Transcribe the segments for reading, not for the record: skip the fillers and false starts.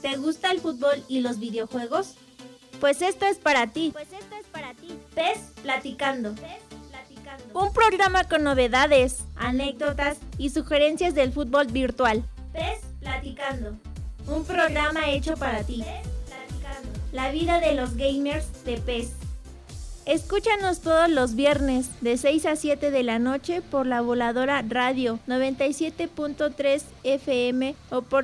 ¿Te gusta el fútbol y los videojuegos? Pues esto es para ti. PES Platicando. Un programa con novedades, anécdotas y sugerencias del fútbol virtual. PES Platicando. Un programa hecho para ti. La vida de los gamers de PES. Escúchanos todos los viernes de 6 a 7 de la noche por La Voladora Radio 97.3 FM o por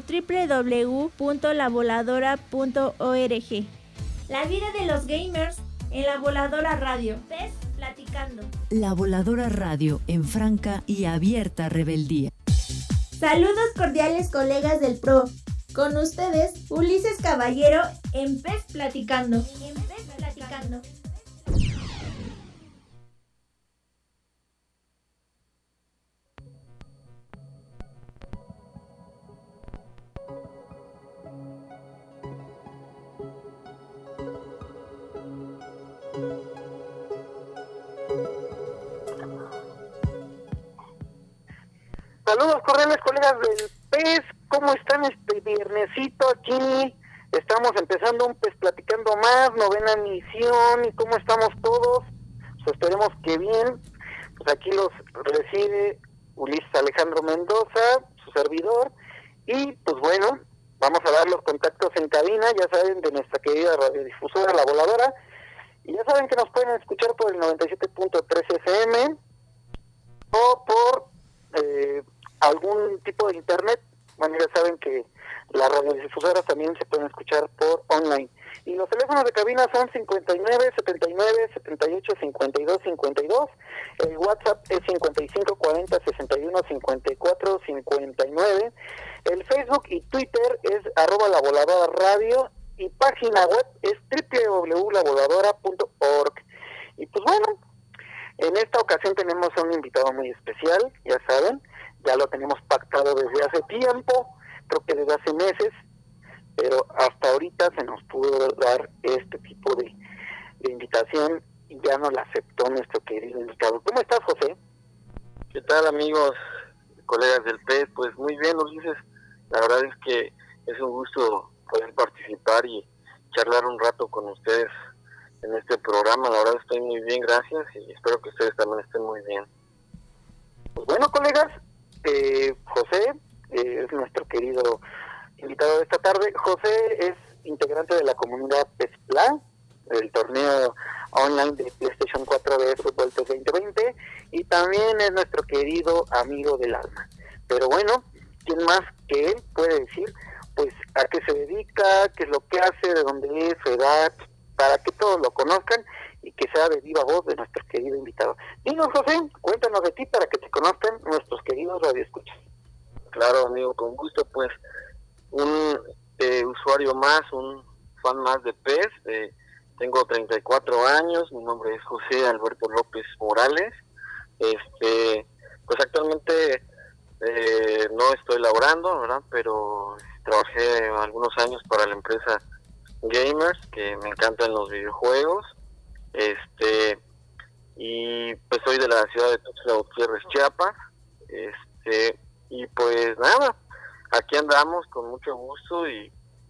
www.lavoladora.org. La vida de los gamers en La Voladora Radio. PES Platicando. La Voladora Radio en franca y abierta rebeldía. Saludos cordiales, colegas del PRO. Con ustedes, Ulises Caballero en PES Platicando. Saludos cordiales, colegas del PES, ¿cómo están este viernesito aquí? Estamos empezando un PES Platicando más, 9ª emisión, ¿y cómo estamos todos? Pues esperemos que bien. Pues aquí los recibe Ulises Alejandro Mendoza, su servidor, y pues bueno, vamos a dar los contactos en cabina, ya saben, de nuestra querida radiodifusora La Voladora, y ya saben que nos pueden escuchar por el 97.3 FM o por algún tipo de internet. Bueno, ya saben que las radiodifusoras también se pueden escuchar por online. Y los teléfonos de cabina son 59 79 78 52 52. El WhatsApp es 55 40 61 54 59. El Facebook y Twitter es @lavoladora-radio y página web es www.lavoladora.org. Y pues bueno, en esta ocasión tenemos a un invitado muy especial, ya saben, ya lo tenemos pactado desde hace tiempo, creo que desde hace meses, pero hasta ahorita se nos pudo dar este tipo de invitación y ya nos la aceptó nuestro querido invitado. ¿Cómo estás, José? ¿Qué tal, amigos, colegas del PES? Pues muy bien, Ulises, la verdad es que es un gusto poder participar y charlar un rato con ustedes en este programa. La verdad estoy muy bien, gracias, y espero que ustedes también estén muy bien. Pues bueno, colegas, José es nuestro querido invitado de esta tarde. José es integrante de la comunidad PESPLA, del torneo online de PlayStation 4 de Fútbol 2020, y también es nuestro querido amigo del alma. Pero bueno, ¿quién más que él puede decir pues a qué se dedica, qué es lo que hace, de dónde es, su edad, para que todos lo conozcan y que sea de viva voz de nuestro querido invitado? Dinos, José, cuéntanos de ti para que te conozcan nuestros queridos radioescuchas. Claro, amigo, con gusto. Pues un usuario más, un fan más de PES. Tengo 34 años, mi nombre es José Alberto López Morales. Pues actualmente no estoy laborando, ¿verdad? Pero trabajé algunos años para la empresa Gamers, que me encantan los videojuegos. Y pues soy de la ciudad de Tuxtla Gutiérrez, Chiapas. Y pues nada, aquí andamos con mucho gusto y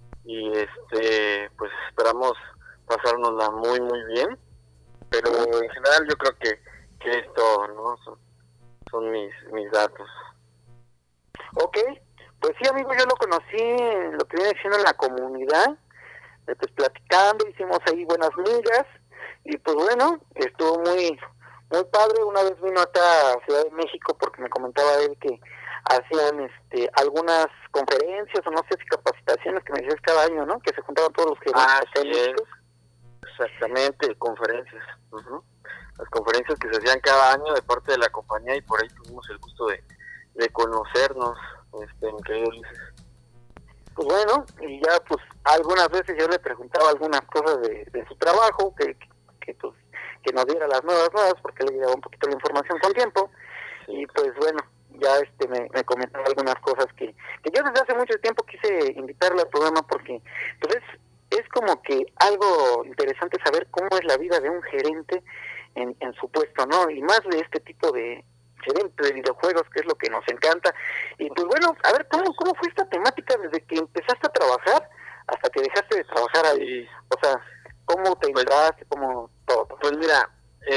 pues esperamos pasárnosla muy muy bien, pero en general yo creo que es todo, ¿no? Son mis datos. Ok, pues sí, amigo, yo lo conocí en lo que viene siendo en la comunidad, pues platicando, hicimos ahí buenas migas, y pues bueno, estuvo muy muy padre. Una vez vino acá a Ciudad de México porque me comentaba él que hacían algunas conferencias o no sé si capacitaciones que me decías cada año, ¿no? Que se juntaban todos los gerentes técnicos. Exactamente, conferencias. Uh-huh. Las conferencias que se hacían cada año de parte de la compañía, y por ahí tuvimos el gusto de conocernos, mi querido Ulises. Pues bueno, y ya pues algunas veces yo le preguntaba algunas cosas de su trabajo, que pues que nos diera las nuevas, porque le llevaba un poquito la información con tiempo, y pues bueno, ya me comentaba algunas cosas que yo desde hace mucho tiempo quise invitarle al programa, porque pues es como que algo interesante saber cómo es la vida de un gerente en su puesto, ¿no? Y más de este tipo de gerente de videojuegos, que es lo que nos encanta. Y pues bueno, a ver, ¿cómo fue esta temática desde que empezaste a trabajar trabajar ahí? O sea, ¿cómo te entraste? ¿Cómo todo? Pues mira,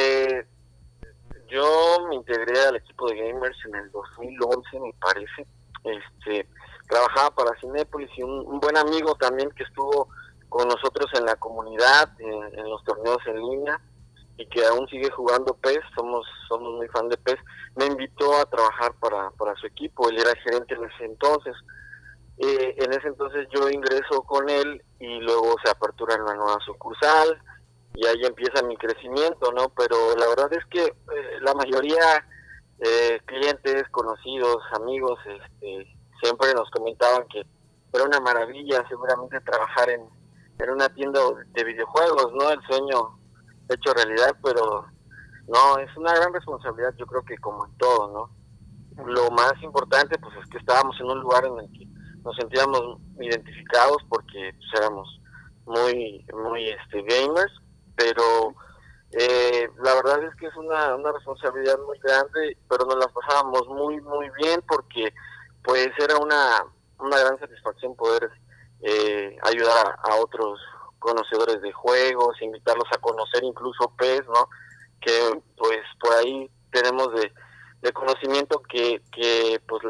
yo me integré al equipo de gamers en el 2011, me parece. Trabajaba para Cinépolis y un buen amigo también que estuvo con nosotros en la comunidad, en los torneos en línea, y que aún sigue jugando PES, somos muy fan de PES, me invitó a trabajar para su equipo. Él era gerente en ese entonces. En ese entonces yo ingreso con él y luego se apertura en una nueva sucursal y ahí empieza mi crecimiento, ¿no? Pero la verdad es que la mayoría, clientes, conocidos, amigos, siempre nos comentaban que era una maravilla seguramente trabajar en una tienda de videojuegos, ¿no? El sueño hecho realidad, pero no, es una gran responsabilidad, yo creo que como en todo, ¿no? Lo más importante pues es que estábamos en un lugar en el que nos sentíamos identificados porque pues, éramos muy gamers, pero la verdad es que es una responsabilidad muy grande, pero nos las pasábamos muy bien porque pues era una gran satisfacción poder ayudar a otros conocedores de juegos, invitarlos a conocer incluso PES, ¿no? Que pues por ahí tenemos de conocimiento que pues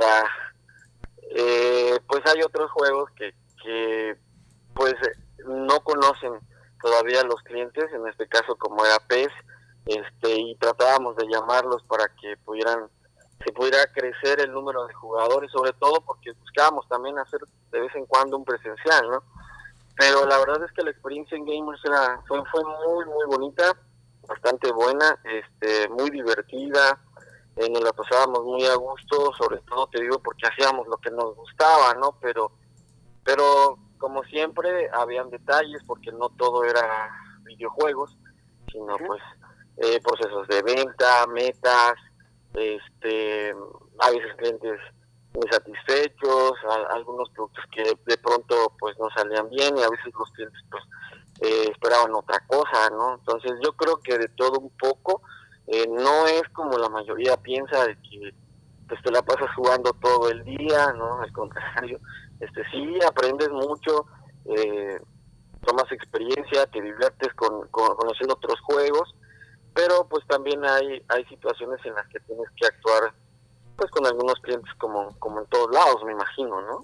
pues hay otros juegos que pues no conocen todavía los clientes, en este caso como era PES, y tratábamos de llamarlos para que se pudiera crecer el número de jugadores, sobre todo porque buscábamos también hacer de vez en cuando un presencial, ¿no? Pero la verdad es que la experiencia en Gamers fue muy bonita, bastante buena, muy divertida, nos la pasábamos muy a gusto, sobre todo te digo porque hacíamos lo que nos gustaba, ¿no? Pero como siempre habían detalles porque no todo era videojuegos, sino pues procesos de venta, metas, a veces clientes muy satisfechos, algunos productos que de pronto pues no salían bien y a veces los clientes pues esperaban otra cosa, ¿no? Entonces yo creo que de todo un poco, no es como la mayoría piensa de que pues te la pasas jugando todo el día, ¿no? Al contrario, sí aprendes mucho, tomas experiencia, te diviertes conociendo otros juegos, pero pues también hay situaciones en las que tienes que actuar pues con algunos clientes como en todos lados, me imagino, ¿no?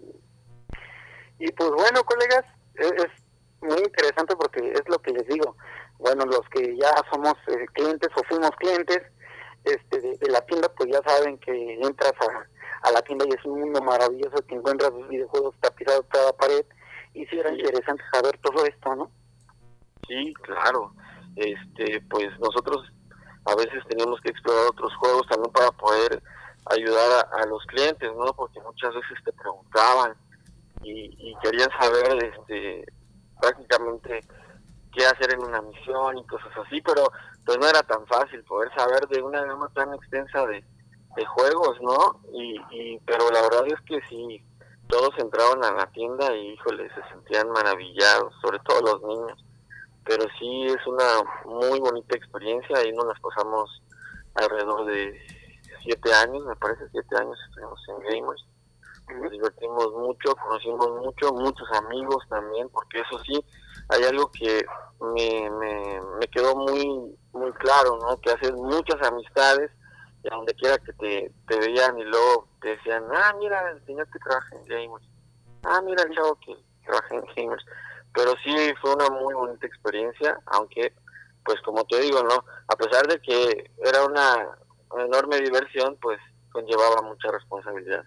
Y pues bueno, colegas, es muy interesante porque es lo que les digo. Bueno, los que ya somos clientes o fuimos clientes de la tienda, pues ya saben que entras a la tienda y es un mundo maravilloso, que encuentras los videojuegos tapizados cada pared, y sí era interesante saber todo esto, ¿no? Sí, claro. Pues nosotros a veces teníamos que explorar otros juegos también para poder ayudar a los clientes, ¿no? Porque muchas veces te preguntaban y querían saber prácticamente qué hacer en una misión y cosas así, pero pues no era tan fácil poder saber de una gama tan extensa de juegos, ¿no? Pero la verdad es que sí, todos entraban a la tienda y híjole, se sentían maravillados, sobre todo los niños. Pero sí es una muy bonita experiencia y nos las pasamos alrededor de 7 años, me parece 7 años estuvimos en Gamers. Nos divertimos mucho, conocimos muchos amigos también, porque eso sí, hay algo que me quedó muy claro, ¿no? Que haces muchas amistades y a donde quiera que te veían y luego te decían, mira el señor que trabaja en Gamers, mira el chavo que trabaja en Gamers. Pero sí fue una muy bonita experiencia, aunque pues como te digo, ¿no? A pesar de que era una enorme diversión, pues conllevaba muchas responsabilidades.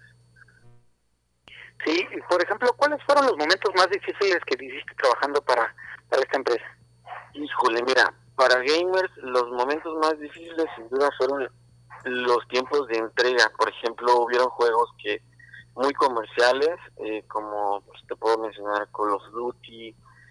Sí, por ejemplo, ¿cuáles fueron los momentos más difíciles que viviste trabajando para esta empresa? Híjole, mira, para Gamers los momentos más difíciles sin duda fueron los tiempos de entrega. Por ejemplo, hubieron juegos que muy comerciales, como pues, te puedo mencionar Call of Duty,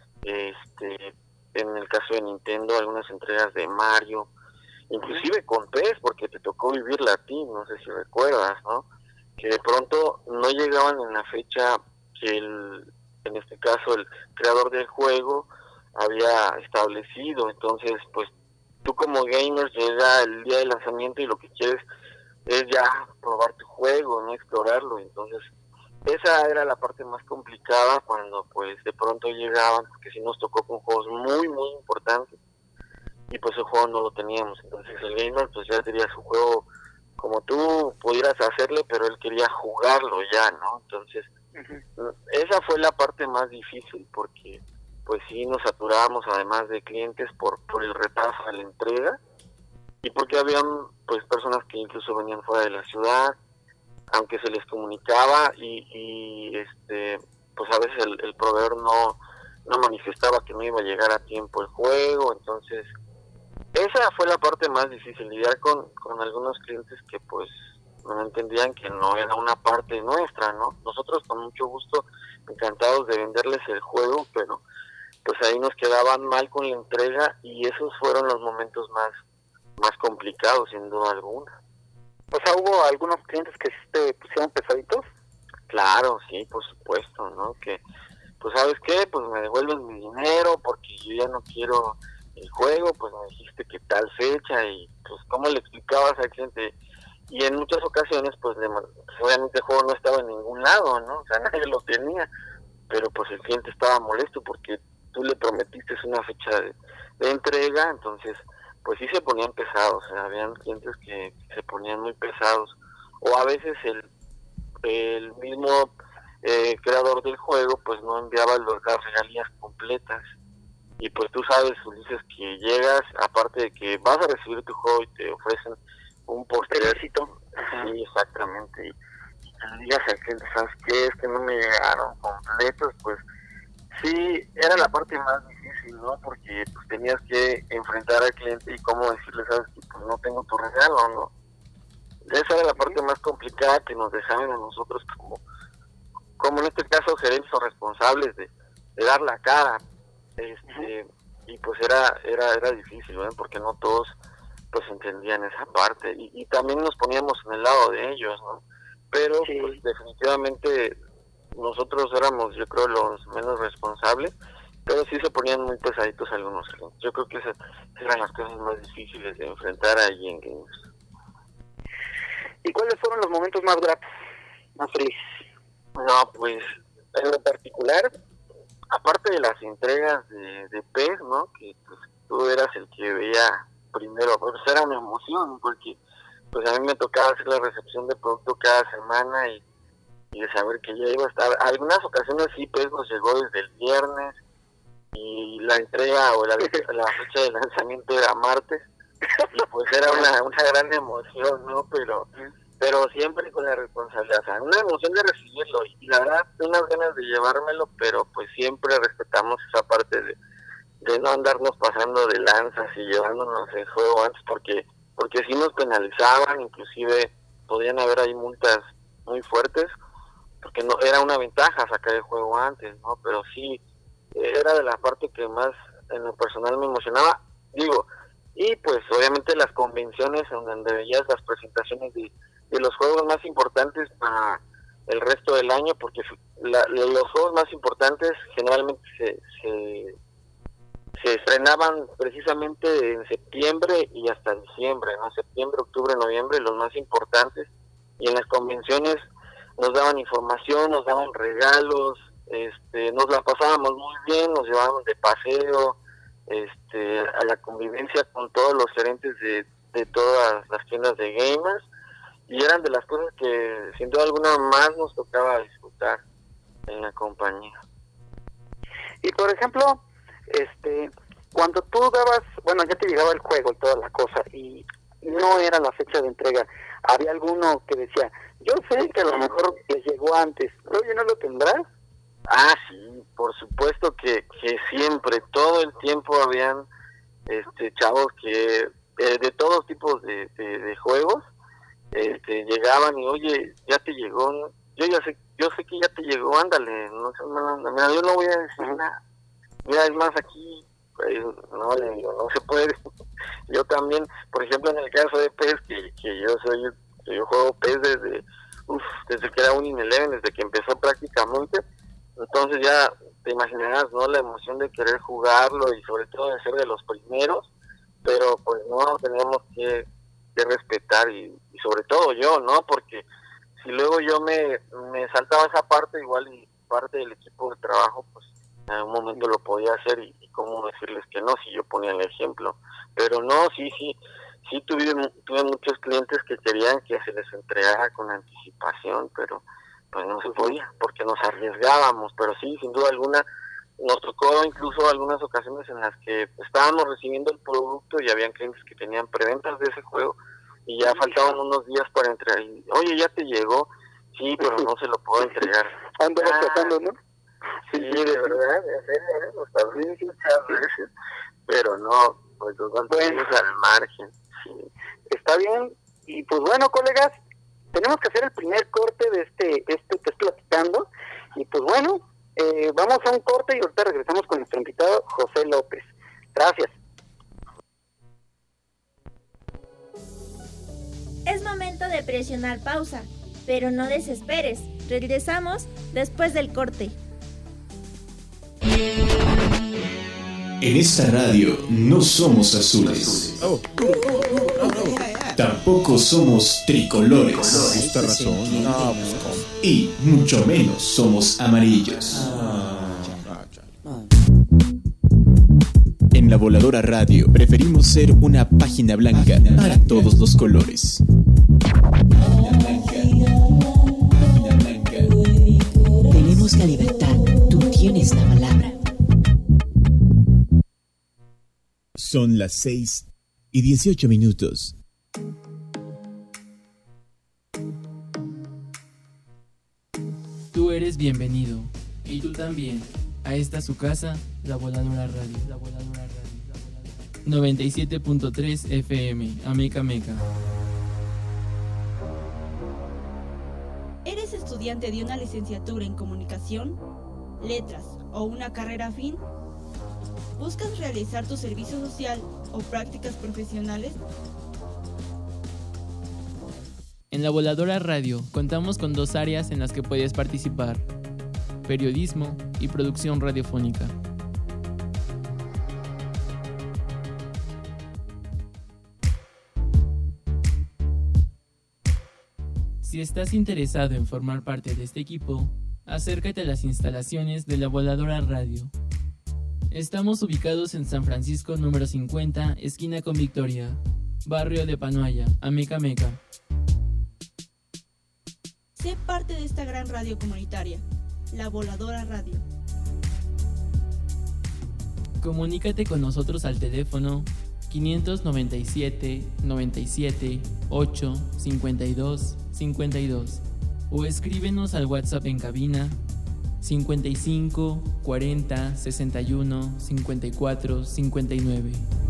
en el caso de Nintendo, algunas entregas de Mario, inclusive con PES, porque te tocó vivirla a ti, no sé si recuerdas, ¿no? Que de pronto no llegaban en la fecha que en este caso el creador del juego había establecido. Entonces pues tú como gamer llega el día de lanzamiento y lo que quieres es ya probar tu juego, no explorarlo. Entonces esa era la parte más complicada cuando pues de pronto llegaban, porque sí nos tocó con juegos muy, muy importantes, y pues el juego no lo teníamos. Entonces el gamer pues ya tenía su juego como tú pudieras hacerle, pero él quería jugarlo ya, ¿no? Entonces esa fue la parte más difícil, porque pues sí nos saturábamos además de clientes por el retraso de la entrega, y porque habían pues personas que incluso venían fuera de la ciudad, aunque se les comunicaba, y pues a veces el proveedor no manifestaba que no iba a llegar a tiempo el juego. Entonces esa fue la parte más difícil, lidiar con algunos clientes que pues no entendían que no era una parte nuestra, ¿no? Nosotros con mucho gusto encantados de venderles el juego, pero pues ahí nos quedaban mal con la entrega, y esos fueron los momentos más complicados, sin duda alguna. O sea, ¿hubo algunos clientes que sí te pusieron pesaditos? Claro, sí, por supuesto, ¿no? Que, pues, ¿sabes qué? Pues me devuelven mi dinero porque yo ya no quiero el juego, pues me dijiste que tal fecha, y pues, ¿cómo le explicabas al cliente? Y en muchas ocasiones, pues, obviamente el juego no estaba en ningún lado, ¿no? O sea, nadie lo tenía, pero pues el cliente estaba molesto porque tú le prometiste una fecha de entrega. Entonces pues sí se ponían pesados, habían clientes que se ponían muy pesados, o a veces el mismo creador del juego pues no enviaba las regalías completas, y pues tú sabes, Ulises, que llegas, aparte de que vas a recibir tu juego y te ofrecen un postrecito, sí, exactamente, y que le digas al cliente, ¿sabes qué? Es que no me llegaron completos, pues sí, era la parte más difícil, ¿no? Porque pues tenías que enfrentar al cliente y cómo decirle, ¿sabes? Que pues no tengo tu regalo, ¿no? Esa era la parte más complicada, que nos dejaban a nosotros como en este caso gerentes o responsables de dar la cara, y pues era difícil, ¿no? Porque no todos pues entendían esa parte, y también nos poníamos en el lado de ellos, ¿no? Pero sí, pues definitivamente nosotros éramos, yo creo, los menos responsables, pero sí se ponían muy pesaditos algunos clientes. Yo creo que esas eran las cosas más difíciles de enfrentar allí en Gamers. ¿Y cuáles fueron los momentos más gratos, más felices? No, pues, en lo particular, aparte de las entregas de PES, ¿no? Que pues tú eras el que veía primero, pues era una emoción, porque pues a mí me tocaba hacer la recepción de producto cada semana, y de saber que ya iba a estar. Algunas ocasiones sí, PES nos llegó desde el viernes, y la entrega o la fecha de lanzamiento era martes, y pues era una gran emoción, ¿no? Pero siempre con la responsabilidad, o sea, una emoción de recibirlo, y la verdad unas ganas de llevármelo, pero pues siempre respetamos esa parte de no andarnos pasando de lanzas y llevándonos el juego antes, porque sí nos penalizaban, inclusive podían haber ahí multas muy fuertes, porque no era una ventaja sacar el juego antes, ¿no? Pero sí, era de la parte que más en lo personal me emocionaba, digo, y pues obviamente las convenciones en donde veías las presentaciones de los juegos más importantes para el resto del año, porque los juegos más importantes generalmente se estrenaban precisamente en septiembre y hasta diciembre, ¿no? Septiembre, octubre, noviembre, los más importantes, y en las convenciones nos daban información, nos daban regalos, nos la pasábamos muy bien, nos llevábamos de paseo, a la convivencia con todos los gerentes de todas las tiendas de gamers, y eran de las cosas que sin duda alguna más nos tocaba disfrutar en la compañía. Y por ejemplo, cuando tú dabas, bueno, ya te llegaba el juego y toda la cosa, y no era la fecha de entrega, había alguno que decía, yo sé que a lo mejor les llegó antes, oye, ¿no lo tendrás? Ah, sí, por supuesto que siempre, todo el tiempo habían chavos que de todos tipos de juegos llegaban y, oye, ya te llegó, yo sé que ya te llegó, ándale, no sé, mira, yo no voy a decir nada, mira, es más, aquí pues, no le digo, no se puede. Yo también, por ejemplo, en el caso de PES, que yo juego PES desde que era un Winning desde que empezó prácticamente. Entonces ya te imaginarás, ¿no? La emoción de querer jugarlo, y sobre todo de ser de los primeros, pero pues no, tenemos que respetar, y sobre todo yo, ¿no? Porque si luego yo me saltaba esa parte, igual y parte del equipo de trabajo, pues en algún momento lo podía hacer y cómo decirles que no, si yo ponía el ejemplo. Pero no, sí tuve muchos clientes que querían que se les entregara con anticipación, pero pues no se podía porque nos arriesgábamos. Pero sí, sin duda alguna, nos tocó incluso algunas ocasiones en las que estábamos recibiendo el producto y habían clientes que tenían preventas de ese juego y ya faltaban unos días para entregar. Y, oye, ¿ya te llegó? Sí, pero no se lo puedo entregar. Andaba tratando, ¿no? Sí, de verdad, nos tardé muchas veces, pero no, pues nos mantuvimos al margen. Sí. Está bien, y pues bueno, colegas, tenemos que hacer el primer corte de este que estoy platicando, y pues bueno, vamos a un corte y ahorita regresamos con nuestro invitado José López. Gracias. Es momento de presionar pausa, pero no desesperes. Regresamos después del corte. En esta radio no somos azules. Tampoco somos tricolores. Y mucho menos somos amarillos. En La Voladora Radio preferimos ser una página blanca para todos los colores. Tenemos la libertad, tú tienes la palabra. Son las 6:18. Tú eres bienvenido, y tú también, a esta su casa, La Voladora Radio. 97.3 FM, Ameca Meca. ¿Eres estudiante de una licenciatura en comunicación, letras o una carrera afín? ¿Buscas realizar tu servicio social o prácticas profesionales? En La Voladora Radio contamos con 2 áreas en las que puedes participar: periodismo y producción radiofónica. Si estás interesado en formar parte de este equipo, acércate a las instalaciones de La Voladora Radio. Estamos ubicados en San Francisco número 50, esquina con Victoria, barrio de Panoaya, Ameca Meca. Sé parte de esta gran radio comunitaria, La Voladora Radio. Comunícate con nosotros al teléfono 597 97 8 52 52 o escríbenos al WhatsApp en cabina 55 40 61 54 59.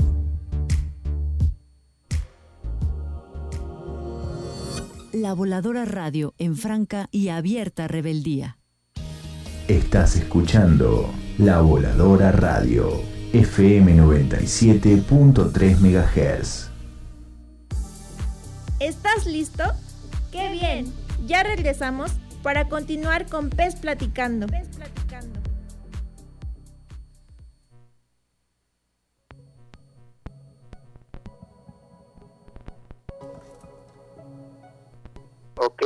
La Voladora Radio en franca y abierta rebeldía. Estás escuchando La Voladora Radio, FM 97.3 MHz. ¿Estás listo? ¡Qué bien! Ya regresamos para continuar con Pez Platicando. Ok.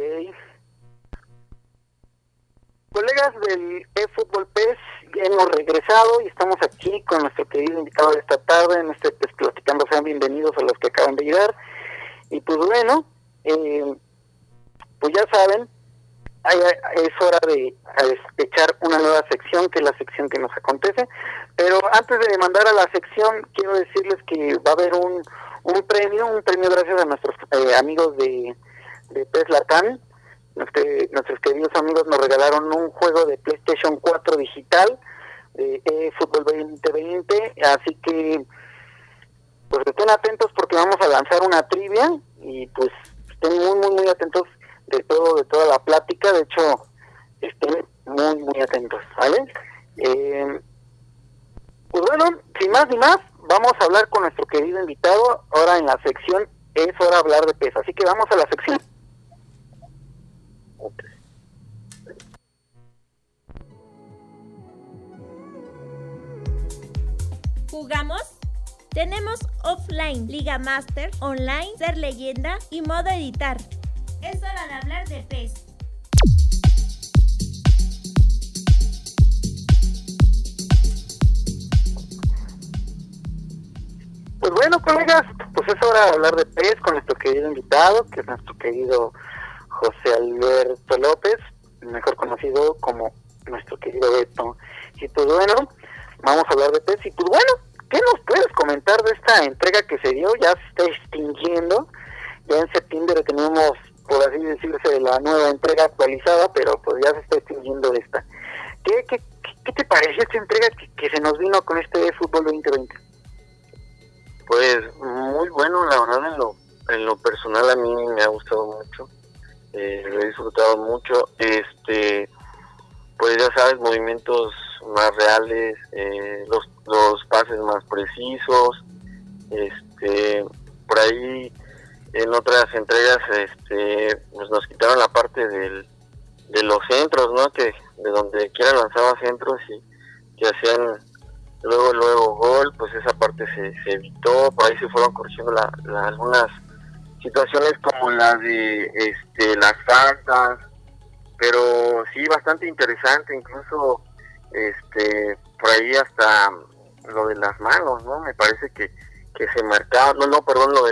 Colegas del eFútbol PES, ya hemos regresado y estamos aquí con nuestro querido invitado de esta tarde en este PES Platicando. Sean bienvenidos a los que acaban de llegar. Y pues bueno, pues ya saben, es hora de echar una nueva sección, que es la sección que nos acontece. Pero antes de mandar a la sección, quiero decirles que va a haber un premio gracias a nuestros amigos de PES Latam. Nuestros queridos amigos nos regalaron un juego de PlayStation 4 digital de eFútbol 2020, así que pues estén atentos porque vamos a lanzar una trivia y pues estén muy atentos de toda la plática. De hecho, estén muy atentos, ¿vale? Pues bueno, sin más ni más, vamos a hablar con nuestro querido invitado. Ahora en la sección es hora de hablar de PES, así que vamos a la sección. Okay. ¿Jugamos? Tenemos offline, Liga Master, online, ser leyenda y modo editar. Es hora de hablar de PES. Pues bueno, colegas, pues es hora de hablar de PES con nuestro querido invitado, que es nuestro querido José Alberto López, mejor conocido como nuestro querido Beto. Y pues bueno, vamos a hablar de PES. Y pues bueno, ¿qué nos puedes comentar de esta entrega que se dio? Ya se está extinguiendo. Ya en septiembre tenemos, por así decirse, la nueva entrega actualizada, pero pues ya se está extinguiendo esta. ¿Qué te pareció esta entrega que se nos vino con este Fútbol 2020? Pues muy bueno, la verdad, en lo personal a mí me ha gustado mucho, lo he disfrutado mucho, pues ya sabes, movimientos más reales, los pases más precisos, por ahí en otras entregas pues nos quitaron la parte de los centros, ¿no? Que de donde quiera lanzaba centros y que hacían luego gol, pues esa parte se evitó. Por ahí se fueron corrigiendo algunas situaciones como la de las faltas, pero sí, bastante interesante. Incluso por ahí hasta lo de las manos, ¿no? Me parece que se marcaba, perdón, lo de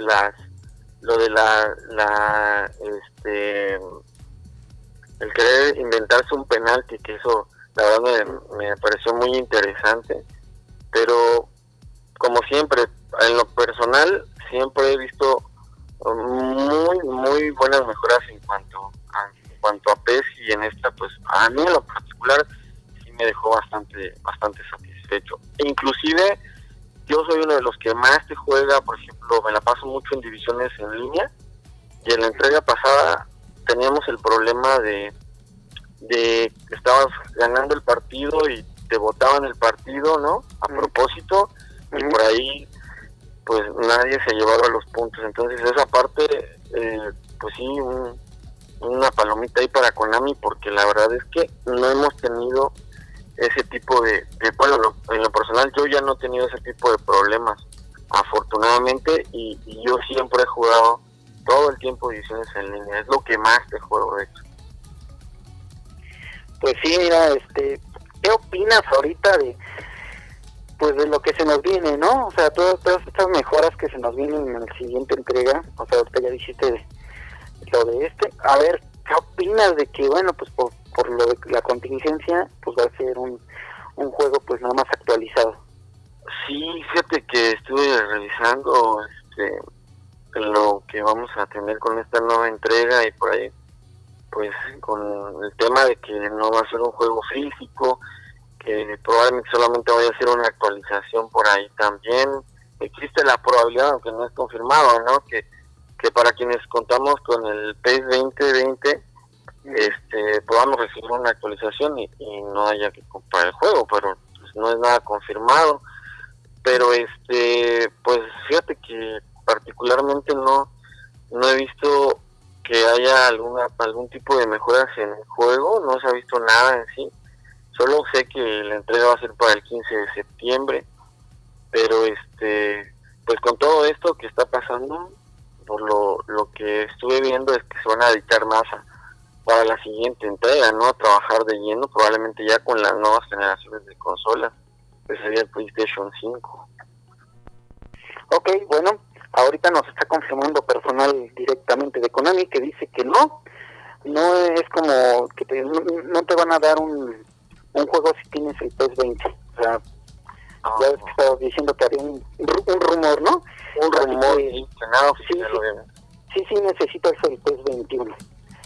el querer inventarse un penalti, que eso la verdad me pareció muy interesante. Pero como siempre, en lo personal siempre he visto muy muy buenas mejoras en cuanto a PES, y en esta pues a mí en lo particular sí me dejó bastante satisfecho. Inclusive yo soy uno de los que más te juega, por ejemplo, me la paso mucho en divisiones en línea, y en la entrega pasada teníamos el problema de que estabas ganando el partido y te botaban el partido, ¿no? A propósito, y por ahí pues nadie se llevaba los puntos. Entonces esa parte, pues sí, una palomita ahí para Konami, porque la verdad es que no hemos tenido ese tipo bueno, en lo personal yo ya no he tenido ese tipo de problemas, afortunadamente, y yo siempre he jugado todo el tiempo ediciones en línea, es lo que más te juego, de hecho. Pues sí, mira, ¿qué opinas ahorita de lo que se nos viene, no? O sea, todas estas mejoras que se nos vienen en la siguiente entrega, o sea, ahorita ya dijiste lo de a ver, ¿qué opinas de que, bueno, pues por lo de la contingencia, pues va a ser un juego pues nada más actualizado? Sí, fíjate que estuve revisando lo que vamos a tener con esta nueva entrega, y por ahí pues con el tema de que no va a ser un juego físico, que probablemente solamente vaya a ser una actualización por ahí también. Existe la probabilidad, aunque no es confirmado, ¿no? Que para quienes contamos con el PES 2020 podamos recibir una actualización y no haya que comprar el juego, pero pues no es nada confirmado. Pero pues fíjate que particularmente no he visto que haya algún tipo de mejoras en el juego, no se ha visto nada en sí. Solo sé que la entrega va a ser para el 15 de septiembre, pero pues con todo esto que está pasando, por lo que estuve viendo es que se van a dedicar más para la siguiente entrega, ¿no? A trabajar de lleno, probablemente ya con las nuevas generaciones de consolas, que sería el PlayStation 5. Ok, bueno, ahorita nos está confirmando personal directamente de Konami que dice que no es como que no te van a dar un juego si tienes el PES 20. O sea, ya ves que estabas diciendo que había un rumor, ¿no? Un rumor, sí, necesitas el PES 21.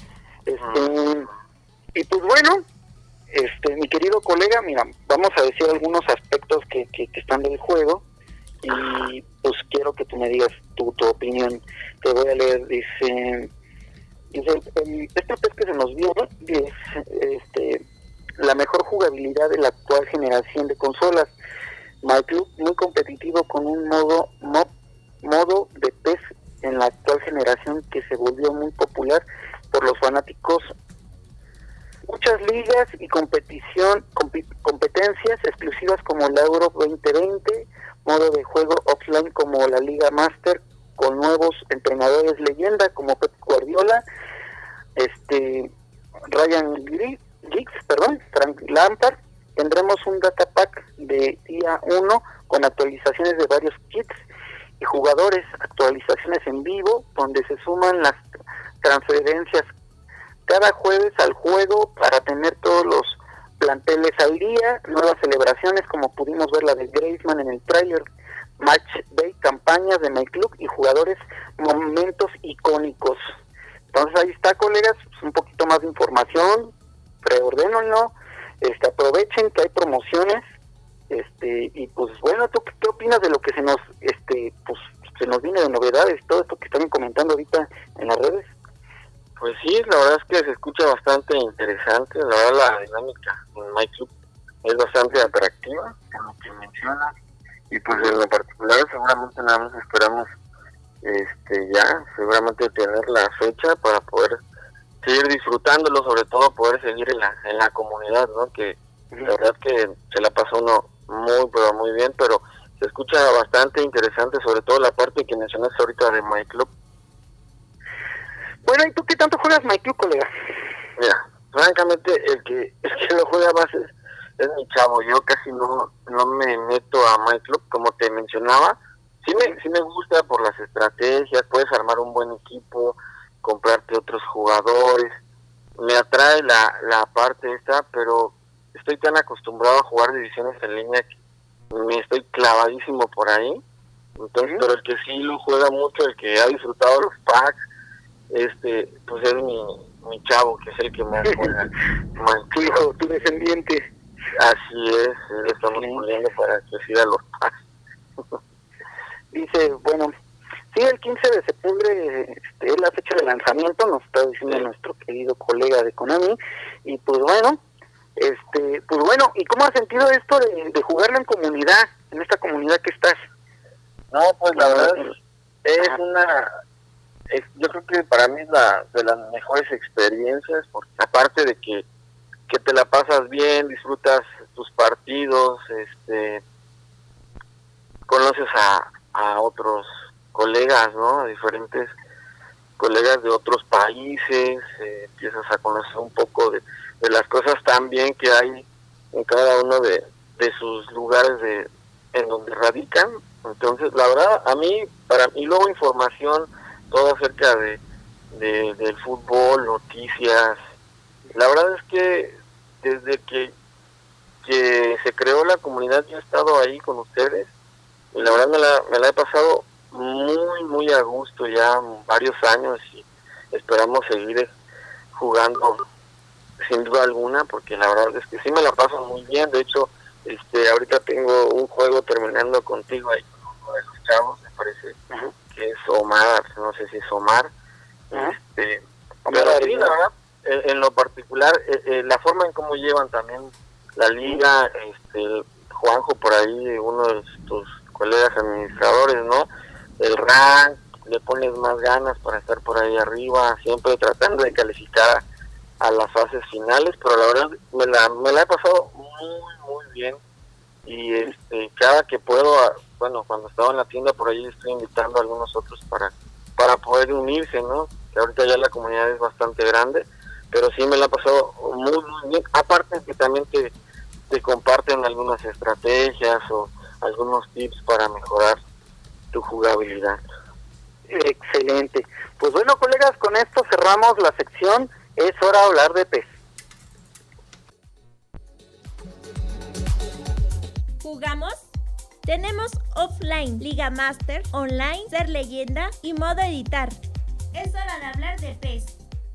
Y pues bueno, mi querido colega, mira, vamos a decir algunos aspectos que están del juego, y pues quiero que tú me digas tu opinión. Te voy a leer, dice este PES que se nos dio es la mejor jugabilidad de la actual generación de consolas. My Club, muy competitivo con un modo de PES en la actual generación que se volvió muy popular por los fanáticos. Muchas ligas y competencias exclusivas como la Euro 2020, modo de juego offline como la Liga Master, con nuevos entrenadores leyenda como Pep Guardiola, Ryan Giggs, Frank Lampard. Tendremos un data pack de día 1 con actualizaciones de varios kits y jugadores, actualizaciones en vivo, donde se suman las transferencias cada jueves al juego para tener todos los planteles al día, nuevas celebraciones como pudimos ver la de Griezmann en el tráiler, Match Day, campañas de My Club y jugadores, momentos icónicos. Entonces ahí está, colegas, un poquito más de información, preordénenlo, aprovechen que hay promociones, y pues bueno, ¿tú qué opinas de lo que se nos viene de novedades, todo esto que están comentando ahorita en las redes? Pues sí, la verdad es que se escucha bastante interesante, la verdad la dinámica en My Club es bastante atractiva, como que mencionas, y pues en lo particular seguramente nada más esperamos seguramente tener la fecha para poder seguir disfrutándolo, sobre todo poder seguir en la comunidad, ¿no? Que la verdad que se la pasa uno muy bien, pero se escucha bastante interesante, sobre todo la parte que mencionaste ahorita de My Club. Bueno, ¿y tú qué tanto juegas My Club, colega? Mira, francamente, el que lo juega más es mi chavo. Yo casi no me meto a My Club, como te mencionaba. Sí me gusta por las estrategias, puedes armar un buen equipo, comprarte otros jugadores. Me atrae la parte esta, pero estoy tan acostumbrado a jugar divisiones en línea que me estoy clavadísimo por ahí. Entonces, pero el que sí lo juega mucho, el que ha disfrutado los packs, pues es mi chavo, que es el que más juega. Tu hijo, tu descendiente. Así es, le estamos poniendo para que siga los packs. Dice, bueno, sí, el 15 de septiembre es la fecha de lanzamiento, nos está diciendo nuestro querido colega de Konami, y pues bueno, ¿y cómo has sentido esto de jugarlo en comunidad, en esta comunidad que estás? No, pues la verdad yo creo que para mí es de las mejores experiencias, porque aparte de que te la pasas bien, disfrutas tus partidos, conoces a otros colegas, ¿no? Diferentes colegas de otros países, empiezas a conocer un poco de las cosas también que hay en cada uno de sus lugares en donde radican. Entonces, la verdad, y luego información, todo acerca del fútbol, noticias. La verdad es que desde que se creó la comunidad yo he estado ahí con ustedes, y la verdad me la he pasado muy a gusto ya varios años, y esperamos seguir jugando sin duda alguna, porque la verdad es que sí me la paso muy bien. De hecho, ahorita tengo un juego terminando contigo ahí con uno de los chavos, me parece que es Omar, no sé si es Omar. Pero sí, la verdad, en lo particular, la forma en cómo llevan también la liga, Juanjo por ahí, uno de tus colegas administradores, ¿no? El rank, le pones más ganas para estar por ahí arriba, siempre tratando de calificar a las fases finales, pero la verdad me la he pasado muy bien, y cada que puedo, cuando estaba en la tienda por ahí estoy invitando a algunos otros para poder unirse, ¿no? Que ahorita ya la comunidad es bastante grande, pero sí me la he pasado muy bien, aparte que también te comparten algunas estrategias o algunos tips para mejorar tu jugabilidad. Excelente. Pues bueno, colegas, con esto cerramos la sección. Es hora de hablar de PES. ¿Jugamos? Tenemos offline, Liga Master, online, ser leyenda y modo editar. Es hora de hablar de PES.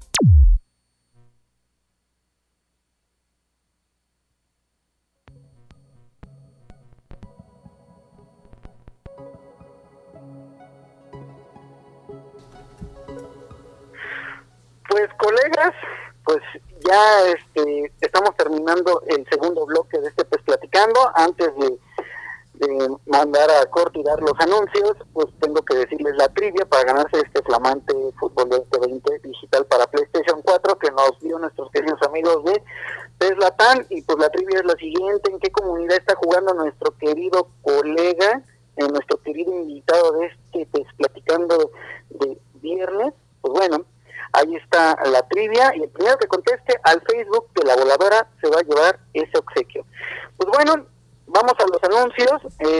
Pues colegas, pues ya estamos terminando el segundo bloque de PES Platicando. Antes de mandar a corte y dar los anuncios, pues tengo que decirles la trivia para ganarse este flamante Fútbol 2020 digital para PlayStation 4 que nos dio nuestros queridos amigos de PES Latam. Y pues la trivia es la siguiente: ¿en qué comunidad está jugando nuestro querido colega, nuestro querido invitado de PES Platicando de viernes? Pues bueno, ahí está la trivia. trivia y el primero que conteste al Facebook de La Voladora se va a llevar ese obsequio. Pues bueno, vamos a los anuncios.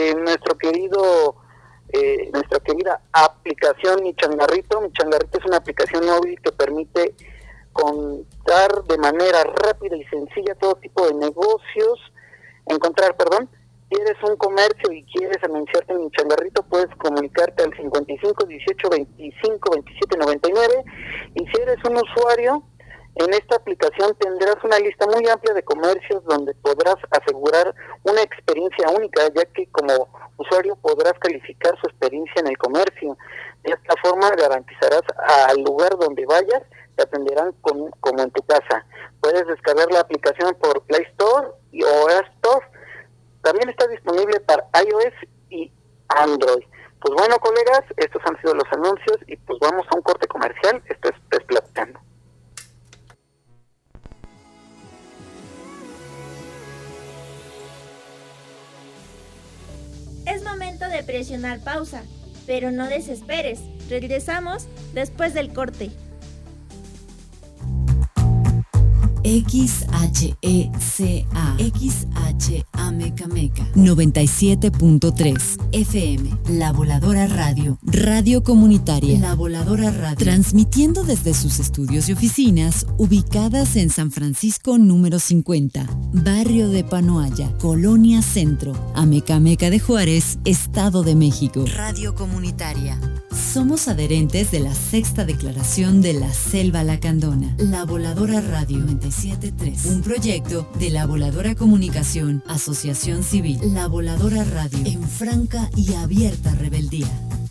Nuestra querida aplicación Mi Changarrito. Mi Changarrito es una aplicación móvil que permite encontrar de manera rápida y sencilla todo tipo de negocios. Si eres un comercio y quieres anunciarte en Mi Changarrito, puedes comunicarte al 55 18 25 27 99. Y si eres un usuario, en esta aplicación tendrás una lista muy amplia de comercios donde podrás asegurar una experiencia única, ya que como usuario podrás calificar su experiencia en el comercio. De esta forma garantizarás al lugar donde vayas, te atenderán como en tu casa. Puedes descargar la aplicación por Play Store o App Store. También está disponible para iOS y Android. Pues bueno, colegas, estos han sido los anuncios y pues vamos a un corte comercial. Esto es PES Platicando. Es momento de presionar pausa, pero no desesperes. Regresamos después del corte. XHECA XHAMECAMECA 97.3 FM La Voladora Radio, radio comunitaria. La Voladora Radio, transmitiendo desde sus estudios y oficinas ubicadas en San Francisco número 50, barrio de Panoaya, Colonia Centro, Amecameca de Juárez, Estado de México. Radio comunitaria. Somos adherentes de la Sexta Declaración de la Selva Lacandona. La Voladora Radio 97.3, un proyecto de La Voladora Comunicación, Asociación Civil. La Voladora Radio, en franca y abierta rebeldía.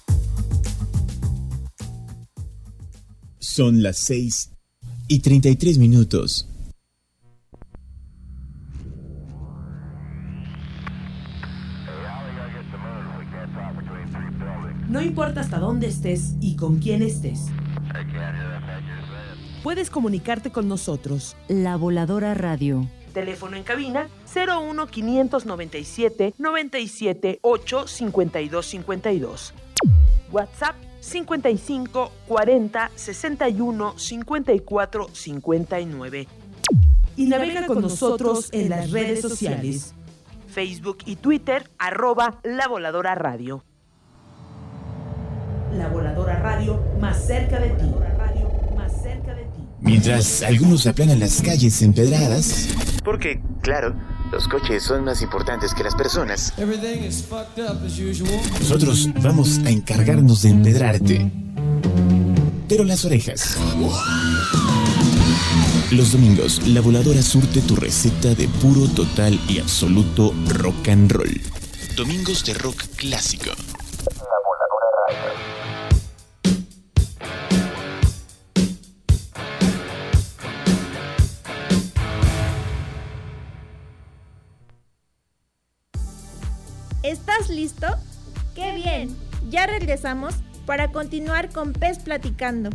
Son las 6:33. No importa hasta dónde estés y con quién estés. Puedes comunicarte con nosotros. La Voladora Radio. Teléfono en cabina 01 597 97 8 52 52. WhatsApp 55 40 61 54 59. Y navega con nosotros en las redes sociales. Facebook y Twitter, @La Voladora Radio. La Voladora Radio, más cerca de ti. Mientras algunos aplanan las calles empedradas, porque, claro, los coches son más importantes que las personas, nosotros vamos a encargarnos de empedrarte, pero las orejas. Los domingos, La Voladora surte tu receta de puro, total y absoluto rock and roll. Domingos de rock clásico. La Voladora Radio. ¿Estás listo? ¡Qué bien! Ya regresamos para continuar con PES Platicando.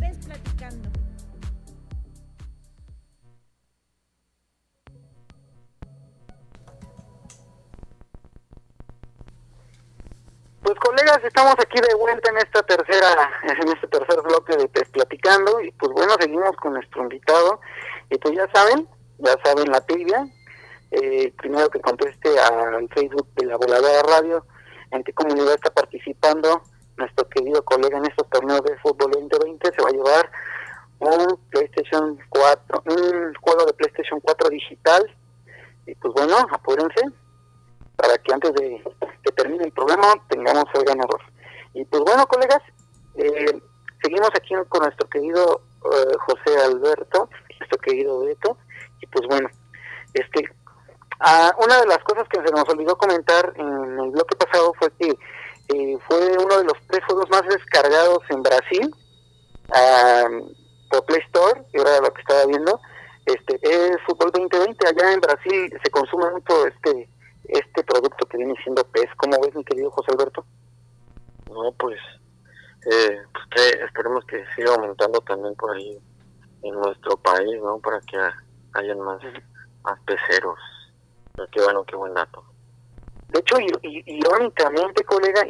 Pues colegas, estamos aquí de vuelta en este tercer bloque de PES Platicando y pues bueno, seguimos con nuestro invitado y pues ya saben la trivia. Primero que conteste al Facebook de La Voladora Radio en qué comunidad está participando nuestro querido colega en estos torneos de fútbol 2020, se va a llevar un PlayStation 4, un juego de PlayStation 4 digital. Y pues bueno, apúrense para que antes de que termine el programa tengamos el ganador. Y pues bueno, colegas, seguimos aquí con nuestro querido José Alberto, nuestro querido Beto. Y pues bueno, una de las cosas que se nos olvidó comentar en el bloque pasado fue que fue uno de los 3 juegos más descargados en Brasil por Play Store, que era lo que estaba viendo. Es Fútbol 2020. Allá en Brasil se consume mucho este producto que viene siendo PES. ¿Cómo ves, mi querido José Alberto? No, pues que esperemos que siga aumentando también por ahí en nuestro país, ¿no? Para que hayan más peceros. Qué bueno, qué buen dato. De hecho, irónicamente, colega,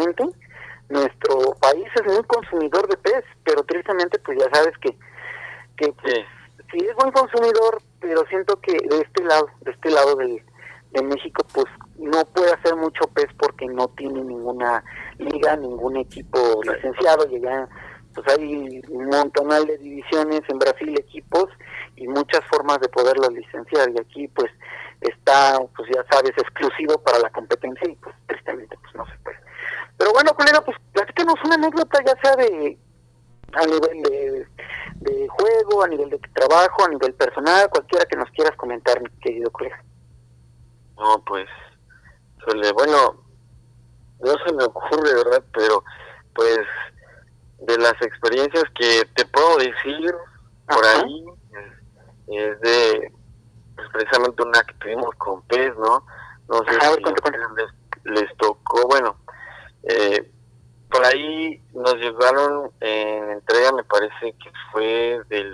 nuestro país es muy consumidor de PES, pero tristemente, pues ya sabes que que pues, sí es buen consumidor, pero siento que de este lado de México, pues no puede hacer mucho PES porque no tiene ninguna liga, ningún equipo licenciado, y allá pues hay un montonal de divisiones en Brasil, equipos y muchas formas de poderlo licenciar, y aquí pues está, pues ya sabes, exclusivo para la competencia y pues tristemente pues no se puede. Pero bueno, colega, pues platícanos una anécdota, ya sea a nivel de juego, a nivel de trabajo, a nivel personal, cualquiera que nos quieras comentar, mi querido colega. No, pues, bueno, no se me ocurre, ¿verdad? Pero, pues, de las experiencias que te puedo decir por ahí, es de, pues, precisamente una que tuvimos con PES, ¿no? No sé si les tocó, bueno, por ahí nos llegaron en entrega, me parece que fue del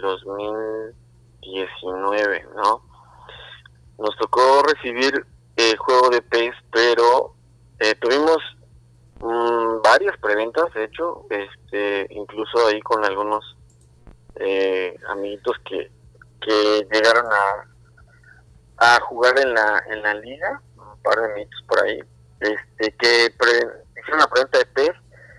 2019, ¿no? Nos tocó recibir el juego de PES, pero tuvimos varias preventas, de hecho, incluso ahí con algunos amiguitos que llegaron a jugar en la liga, un par de amiguitos por ahí, que hicieron una preventa de PES,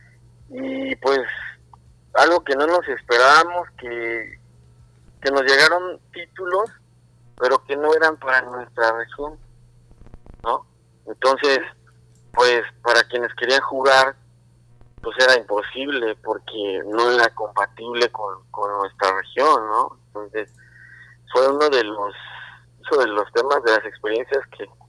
y pues algo que no nos esperábamos, que nos llegaron títulos, pero que no eran para nuestra región, ¿no? Entonces, pues para quienes querían jugar, pues era imposible porque no era compatible con nuestra región, ¿no? Entonces, fue uno de los temas, de las experiencias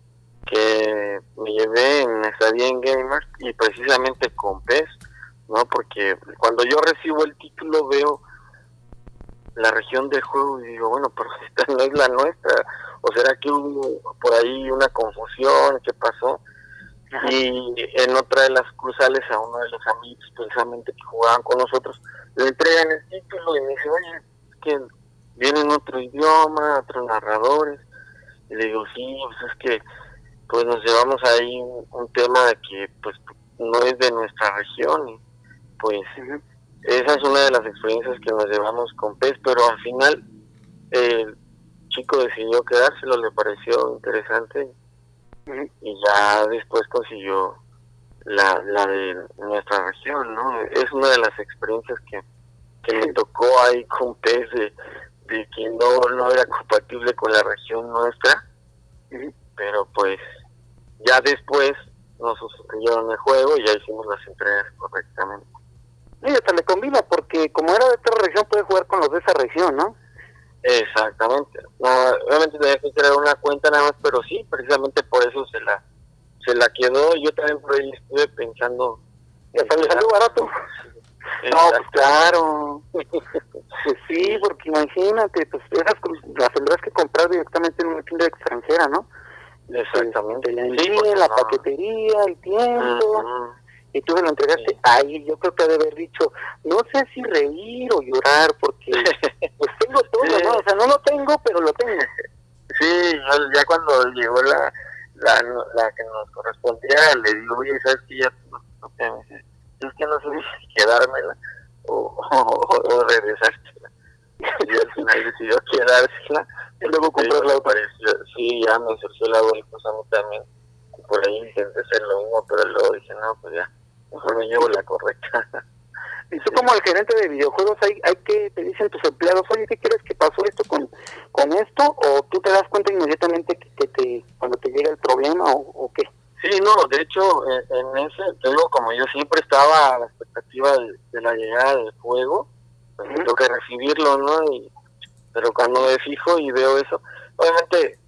que me llevé en estadía en Gamers, y precisamente con PES, ¿no? Porque cuando yo recibo el título veo la región del juego y digo, bueno, pero esta no es la nuestra, o será que hubo por ahí una confusión, ¿qué pasó? Y en otra de las cruzales a uno de los amigos precisamente que jugaban con nosotros le entregan el título y me dice, oye, es que viene en otro idioma, otros narradores, y le digo, sí, pues es que pues nos llevamos ahí un tema de que pues no es de nuestra región, y pues esa es una de las experiencias que nos llevamos con PES, pero al final el chico decidió quedárselo, le pareció interesante, y ya después consiguió la de nuestra región, ¿no? Es una de las experiencias que me tocó ahí con PES, de que no era compatible con la región nuestra, pero pues ya después nos suscribieron el juego y ya hicimos las entregas correctamente. Y hasta le combina, porque como era de otra región puede jugar con los de esa región, ¿no? Exactamente. No, obviamente tenía que crear una cuenta nada más, pero sí, precisamente por eso se la quedó. Yo también por ahí estuve pensando. Y hasta le salió barato. No, pues claro. Sí, porque imagínate, pues esas las tendrás que comprar directamente en una tienda extranjera, ¿no? Exactamente. La envíe, la paquetería, el tiempo. Y tú me lo entregaste ahí. Yo creo que ha de haber dicho, no sé si reír o llorar, porque pues tengo todo, ¿no? O sea, no lo tengo, pero lo tengo. Sí, ya cuando llegó la que nos correspondía, le digo, oye, ¿sabes qué? Ya es que no sé si quedármela o regresársela. Y al final decidió quedársela y luego comprarla. Sí, ya me surgió la bola, pues a mí también. Por ahí intenté hacer lo mismo, pero luego dije, no, pues ya, mejor me llevo la correcta. Y tú como el gerente de videojuegos, hay que te dicen tus empleados, oye, ¿qué crees que pasó esto con esto? ¿O tú te das cuenta inmediatamente que cuando te llega el problema o qué? Sí, no, de hecho, en ese, te digo, como yo siempre estaba a la expectativa de la llegada del juego, pues tengo que recibirlo, ¿no? Pero cuando me fijo y veo eso, obviamente,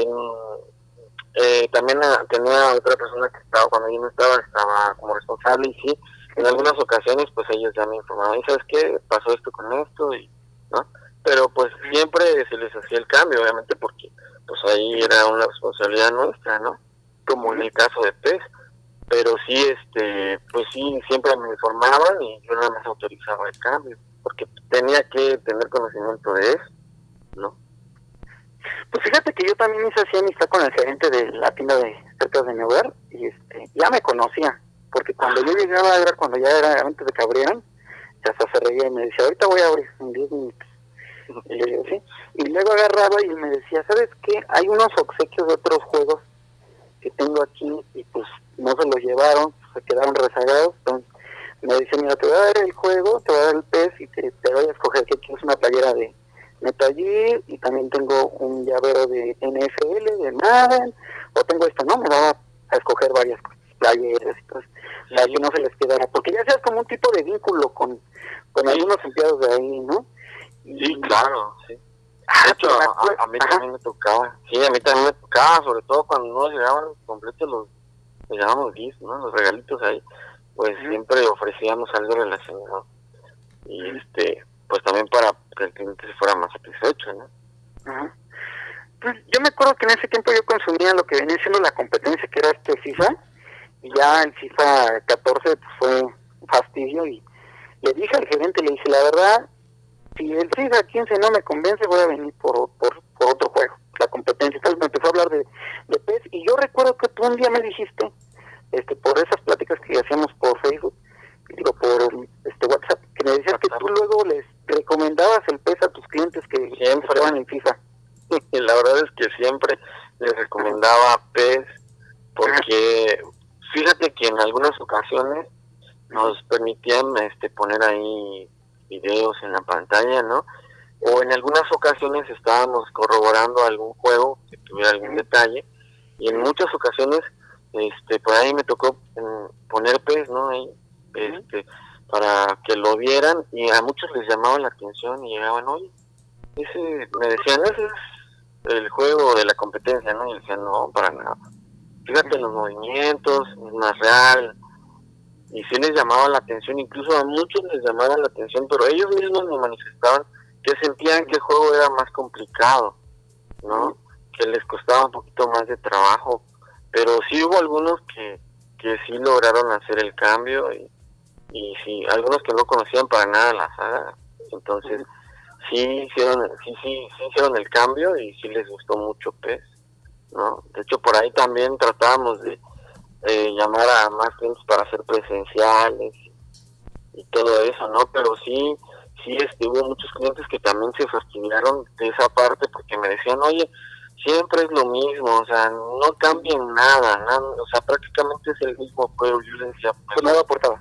también tenía otra persona que estaba, cuando yo no estaba como responsable, y sí, en algunas ocasiones pues ellos ya me informaban, ¿sabes qué? Pasó esto con esto, y ¿no? Pero pues siempre se les hacía el cambio, obviamente, porque pues ahí era una responsabilidad nuestra, ¿no? Como en el caso de PES, pero sí, pues sí, siempre me informaban y yo nada más autorizaba el cambio, porque tenía que tener conocimiento de eso, ¿no? Pues fíjate que yo también hice así amistad con el gerente de la tienda de cerca de Neuer, y ya me conocía, porque cuando yo llegaba era cuando ya era antes de que abrieran, ya hasta se reía y me decía, ahorita voy a abrir en 10 minutos. Y le digo, sí. Y luego agarraba y me decía, ¿sabes qué? Hay unos obsequios de otros juegos que tengo aquí y pues no se los llevaron, se quedaron rezagados. Entonces me dice, mira, te voy a dar el juego, te voy a dar el PES y te voy a escoger que quieres una playera de Metal Gear y también tengo un llavero de NFL, de Madden, o tengo esto, ¿no? Me va a escoger varias cosas, playeras y todo eso, para que no se les quedara, porque ya seas como un tipo de vínculo con algunos empleados de ahí, ¿no? Sí, claro, sí. De hecho, a mí también me tocaba. Sí, a mí también me tocaba, sobre todo cuando no llegaban completos les llamamos gifts, ¿no? Los regalitos ahí, pues siempre ofrecíamos algo relacionado. Y pues también para que el cliente se fuera más satisfecho, ¿no? Pues yo me acuerdo que en ese tiempo yo consumía lo que venía siendo la competencia, que era FIFA, y ya el FIFA 14 pues, fue un fastidio, y le dije al gerente, le dije, la verdad, si el FIFA 15 no me convence, voy a venir por otro juego, la competencia. Entonces me empezó a hablar de PES, y yo recuerdo que tú un día me dijiste, por esas pláticas que hacíamos por Facebook, por WhatsApp, que me decías que tú luego les recomendabas el PES a tus clientes que siempre estaban en FIFA. Y la verdad es que siempre les recomendaba PES, porque fíjate que en algunas ocasiones nos permitían poner ahí videos en la pantalla, ¿no? O en algunas ocasiones estábamos corroborando algún juego que tuviera algún detalle, y en muchas ocasiones por ahí me tocó poner PES, ¿no? Ahí, para que lo vieran, y a muchos les llamaba la atención y llegaban, oye, me decían, ese es el juego de la competencia, ¿no? Y decían, no, para nada. Fíjate los movimientos, es más real. Y sí les llamaba la atención, incluso a muchos les llamaba la atención, pero ellos mismos me manifestaban que sentían que el juego era más complicado, ¿no? Que les costaba un poquito más de trabajo, pero sí hubo algunos que sí lograron hacer el cambio, y sí, algunos que no conocían para nada la saga, entonces sí hicieron el cambio y sí les gustó mucho PES, ¿no? De hecho, por ahí también tratábamos de llamar a más clientes para hacer presenciales y todo eso, ¿no? Pero sí hubo muchos clientes que también se fastidiaron de esa parte, porque me decían, oye, siempre es lo mismo, o sea, no cambien nada, o sea, prácticamente es el mismo juego. Yo les decía, pues nueva portada.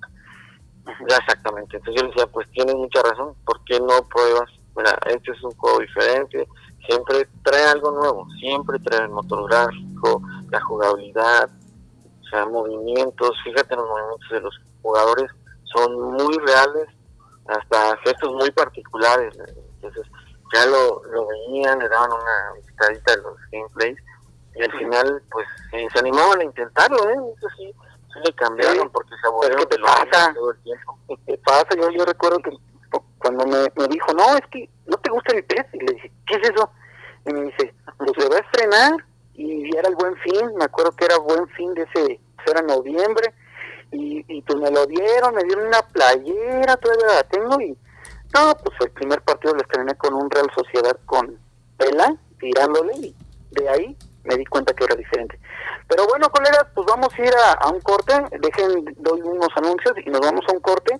Ya, exactamente. Entonces yo les decía, pues tienes mucha razón, ¿por qué no pruebas? Mira, este es un juego diferente, siempre trae algo nuevo, siempre trae el motor gráfico, la jugabilidad, o sea, movimientos. Fíjate, los movimientos de los jugadores son muy reales, hasta gestos muy particulares. Entonces ya lo veían, le daban una visitadita de los gameplays, y al final pues se animaban a intentarlo, eso sí le cambiaron, porque se aburrieron de lo mismo todo el tiempo. ¿Qué pasa? Yo recuerdo que cuando me dijo, no, es que no te gusta el PES, y le dije, ¿qué es eso? Y me dice, pues se va a estrenar, y era el Buen Fin, me acuerdo que era Buen Fin era noviembre, y pues me dieron una playera, todavía la tengo, y no, pues el primer partido lo estrené con un Real Sociedad con Vela, tirándole, y de ahí me di cuenta que era diferente. Pero bueno, colegas, pues vamos a ir a un corte, doy unos anuncios y nos vamos a un corte.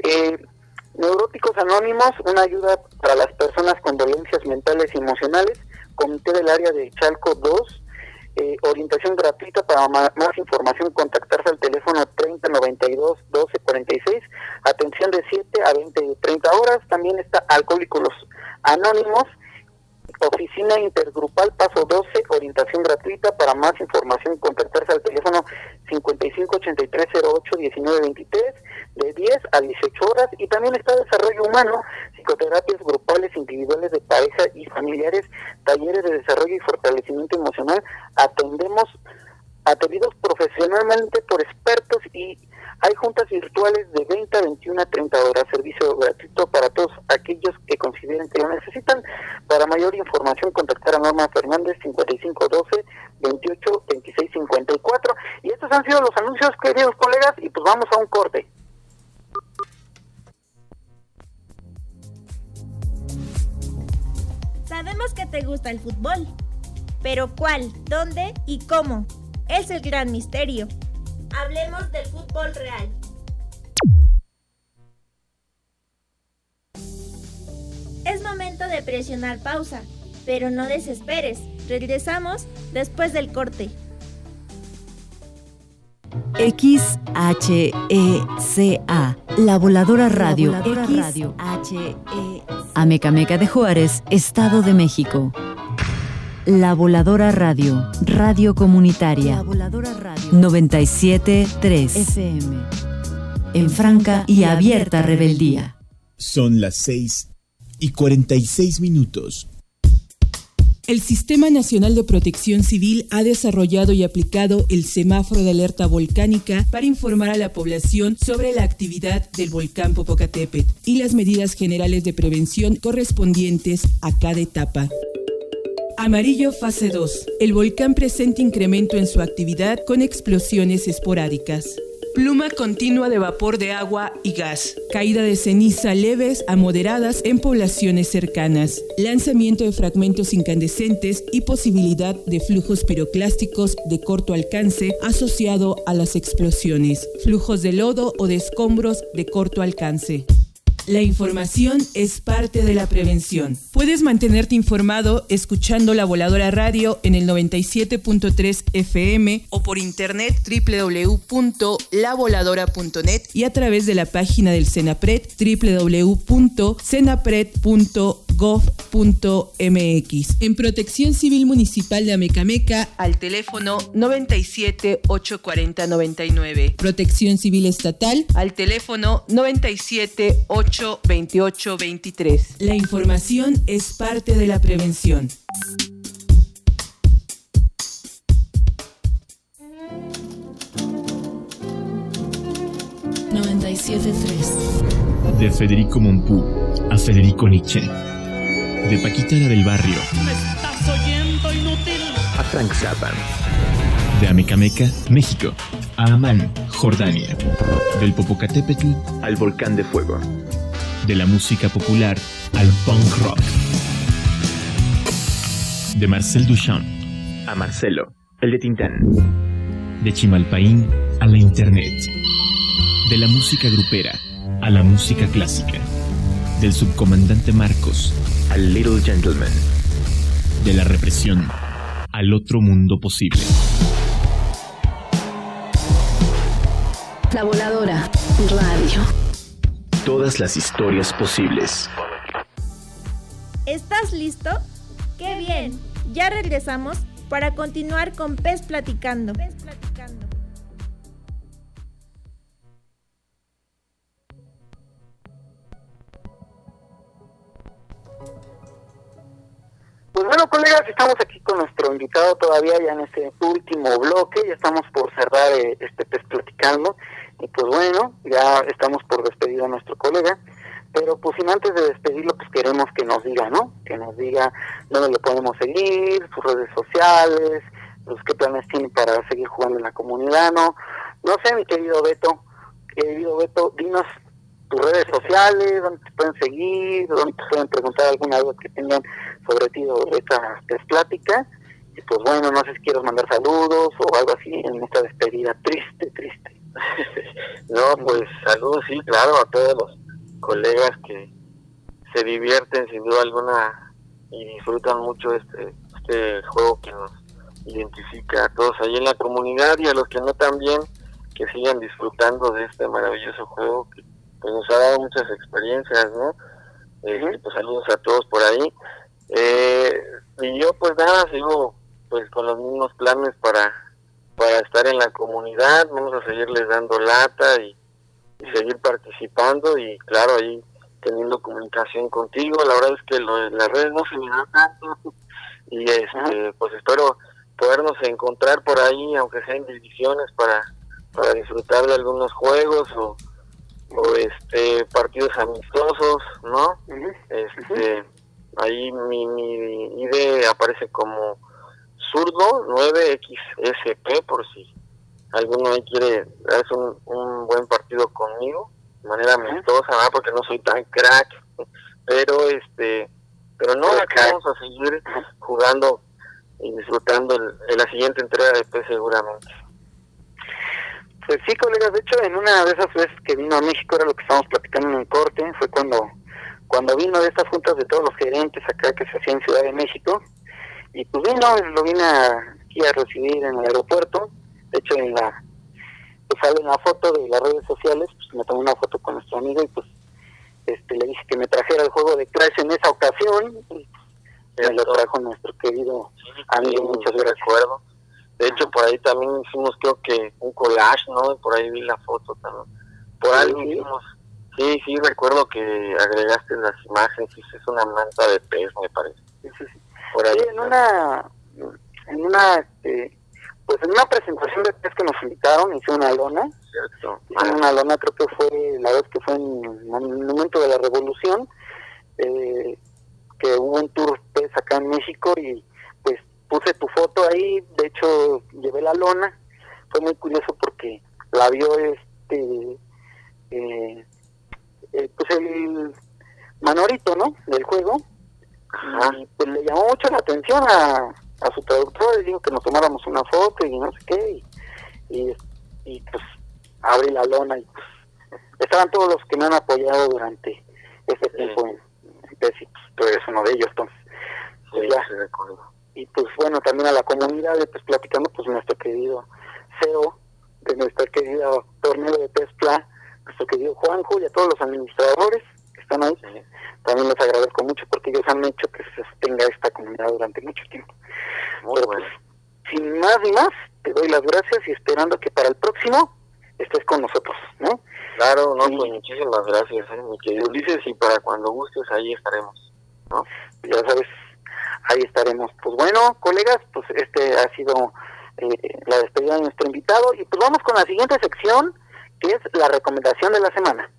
Neuróticos Anónimos, una ayuda para las personas con dolencias mentales y emocionales, Comité del Área de Chalco 2, orientación gratuita. Para más información contactarse al teléfono 3092-1246, atención de 7 a 20-30 horas. También está Alcohólicos Anónimos, Oficina Intergrupal Paso 12, orientación gratuita. Para más información contactarse al teléfono 5583081923, de 10 a 18 horas. Y también está Desarrollo Humano, psicoterapias grupales, individuales, de pareja y familiares, talleres de desarrollo y fortalecimiento emocional, atendidos profesionalmente por expertos, y hay juntas virtuales de 20 a 21 a 30 horas, servicio gratuito para todos aquellos que consideren que lo necesitan. Para mayor información contactar a Norma Fernández 5512-282654. Y estos han sido los anuncios, queridos colegas, y pues vamos a un corte. Sabemos que te gusta el fútbol, pero ¿cuál, dónde y cómo? Es el gran misterio. Hablemos del fútbol real. Es momento de presionar pausa, pero no desesperes. Regresamos después del corte. XHECA, La Voladora Radio. Amecameca de Juárez, Estado de México. La Voladora Radio, radio comunitaria. 97.3 FM. En franca y abierta rebeldía. Son las 6:46. El Sistema Nacional de Protección Civil ha desarrollado y aplicado el semáforo de alerta volcánica para informar a la población sobre la actividad del volcán Popocatépetl y las medidas generales de prevención correspondientes a cada etapa. Amarillo fase 2. El volcán presenta incremento en su actividad con explosiones esporádicas. Pluma continua de vapor de agua y gas. Caída de ceniza leves a moderadas en poblaciones cercanas. Lanzamiento de fragmentos incandescentes y posibilidad de flujos piroclásticos de corto alcance asociado a las explosiones. Flujos de lodo o de escombros de corto alcance. La información es parte de la prevención. Puedes mantenerte informado escuchando La Voladora Radio en el 97.3 FM o por internet www.lavoladora.net y a través de la página del CENAPRED www.cenapred.gov.mx. En Protección Civil Municipal de Amecameca al teléfono 97 840 99. Protección Civil Estatal al teléfono 97 828 23. La información es parte de la prevención. De Federico Mompou a Federico Nietzsche. De Paquita la del Barrio. ¿Me estás oyendo, inútil? A Frank Zappa. De Amecameca, México, a Amán, Jordania. Del Popocatépetl al Volcán de Fuego. De la música popular al punk rock. De Marcel Duchamp a Marcelo, el de Tintán. De Chimalpaín a la internet. De la música grupera a la música clásica. Del subcomandante Marcos al Little Gentleman. De la represión al otro mundo posible. La Voladora Radio. Todas las historias posibles. ¿Estás listo? ¡Qué bien! Ya regresamos para continuar con Pez Platicando. Pues bueno, colegas, estamos aquí con nuestro invitado todavía ya en este último bloque, ya estamos por cerrar este Pez Platicando, y pues bueno, ya estamos por despedir a nuestro colega, pero pues sin antes de despedirlo, pues queremos que nos diga, ¿no? Que nos diga dónde lo podemos seguir, sus redes sociales, pues qué planes tiene para seguir jugando en la comunidad, ¿no? No sé, mi querido Beto, dinos tus redes sociales, dónde te pueden seguir, dónde te pueden preguntar alguna duda que tengan sobre ti o de esta plática. Y pues bueno, no sé si quieres mandar saludos o algo así en esta despedida triste. No, pues saludos, sí, claro, a todos los colegas que se divierten sin duda alguna y disfrutan mucho este juego que nos identifica a todos ahí en la comunidad, y a los que no también, que sigan disfrutando de este maravilloso juego que pues nos ha dado muchas experiencias, ¿no? Pues saludos a todos por ahí. Y yo pues nada, sigo pues con los mismos planes para estar en la comunidad. Vamos a seguirles dando lata y seguir participando, y claro, ahí teniendo comunicación contigo. La verdad es que las redes no se me dan tanto, y pues espero podernos encontrar por ahí, aunque sea en divisiones, para disfrutar de algunos juegos o partidos amistosos, ¿no? Ahí mi ID aparece como Zurdo 9XSP, por si alguno ahí quiere darse un buen partido conmigo de manera amistosa, ¿verdad? Porque no soy tan crack, pero no, acá vamos a seguir jugando y disfrutando en la siguiente entrega de PES seguramente. Pues sí, colegas, de hecho en una de esas veces que vino a México, era lo que estábamos platicando en el corte, fue cuando cuando vino de estas juntas de todos los gerentes acá que se hacía en Ciudad de México, y pues lo vine aquí a recibir en el aeropuerto. De hecho, pues sale en la foto de las redes sociales, pues me tomé una foto con nuestro amigo y pues le dije que me trajera el juego de Crash en esa ocasión, y me lo trajo nuestro querido amigo, muchas gracias. Recuerdo. De hecho, por ahí también hicimos, creo que un collage, ¿no? Por ahí vi la foto también. Por ahí hicimos, sí, recuerdo que agregaste las imágenes, es una manta de pez, me parece. Sí. Por ahí. Sí, en una presentación de pez que nos invitaron, hice una lona. Cierto. Una lona, creo que fue la vez que fue en el momento de la Revolución, que hubo un tour pez acá en México, y pues puse tu foto ahí. De hecho, llevé la lona. Fue muy curioso porque la vio pues el Manorito, ¿no? Del juego. Ajá. Y pues le llamó mucho la atención a su traductor, y dijo que nos tomáramos una foto y no sé qué, y pues abrí la lona, y pues estaban todos los que me han apoyado durante este tiempo en PES, y pues tú eres uno de ellos, entonces pues ya. Y pues bueno, también a la comunidad de PES Platicando, pues nuestro querido CEO de nuestro querido torneo de PES Pla, nuestro querido Juanjo, y a todos los administradores que están ahí, también les agradezco mucho porque ellos han hecho que se sostenga esta comunidad durante mucho tiempo. Pero bueno, pues, sin más ni más, te doy las gracias y esperando que para el próximo estés con nosotros, ¿no? Claro, no, pues muchísimas gracias, mi querido Ulises, y para cuando gustes ahí estaremos, ¿no? Ya sabes, ahí estaremos. Pues bueno, colegas, pues ha sido la despedida de nuestro invitado, y pues vamos con la siguiente sección, que es la recomendación de la semana.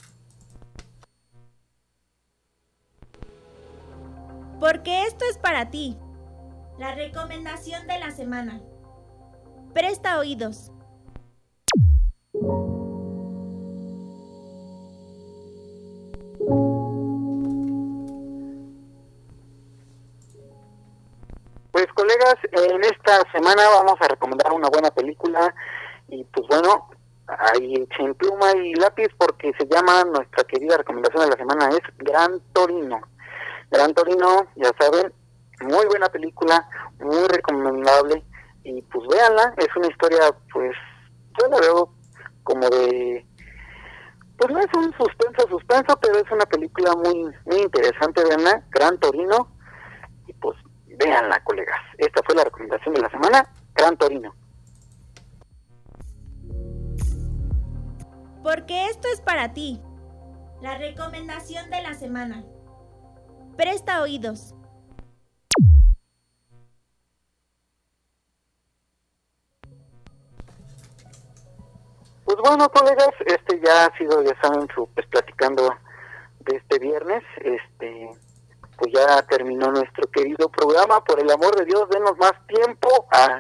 Porque esto es para ti. La recomendación de la semana. Presta oídos. Pues colegas, en esta semana vamos a recomendar una buena película, y pues bueno, ahí echen pluma y lápiz porque se llama, nuestra querida recomendación de la semana es Gran Torino. Gran Torino, ya saben, muy buena película, muy recomendable, y pues véanla. Es una historia, pues yo la veo como de, pues no es un suspenso, pero es una película muy interesante, véanla, Gran Torino, y pues véanla, colegas. Esta fue la recomendación de la semana, Gran Torino. Porque esto es para ti. La recomendación de la semana. Presta oídos. Pues bueno, colegas, ya ha sido, ya saben, pues platicando de este viernes, pues ya terminó nuestro querido programa. Por el amor de Dios, denos más tiempo.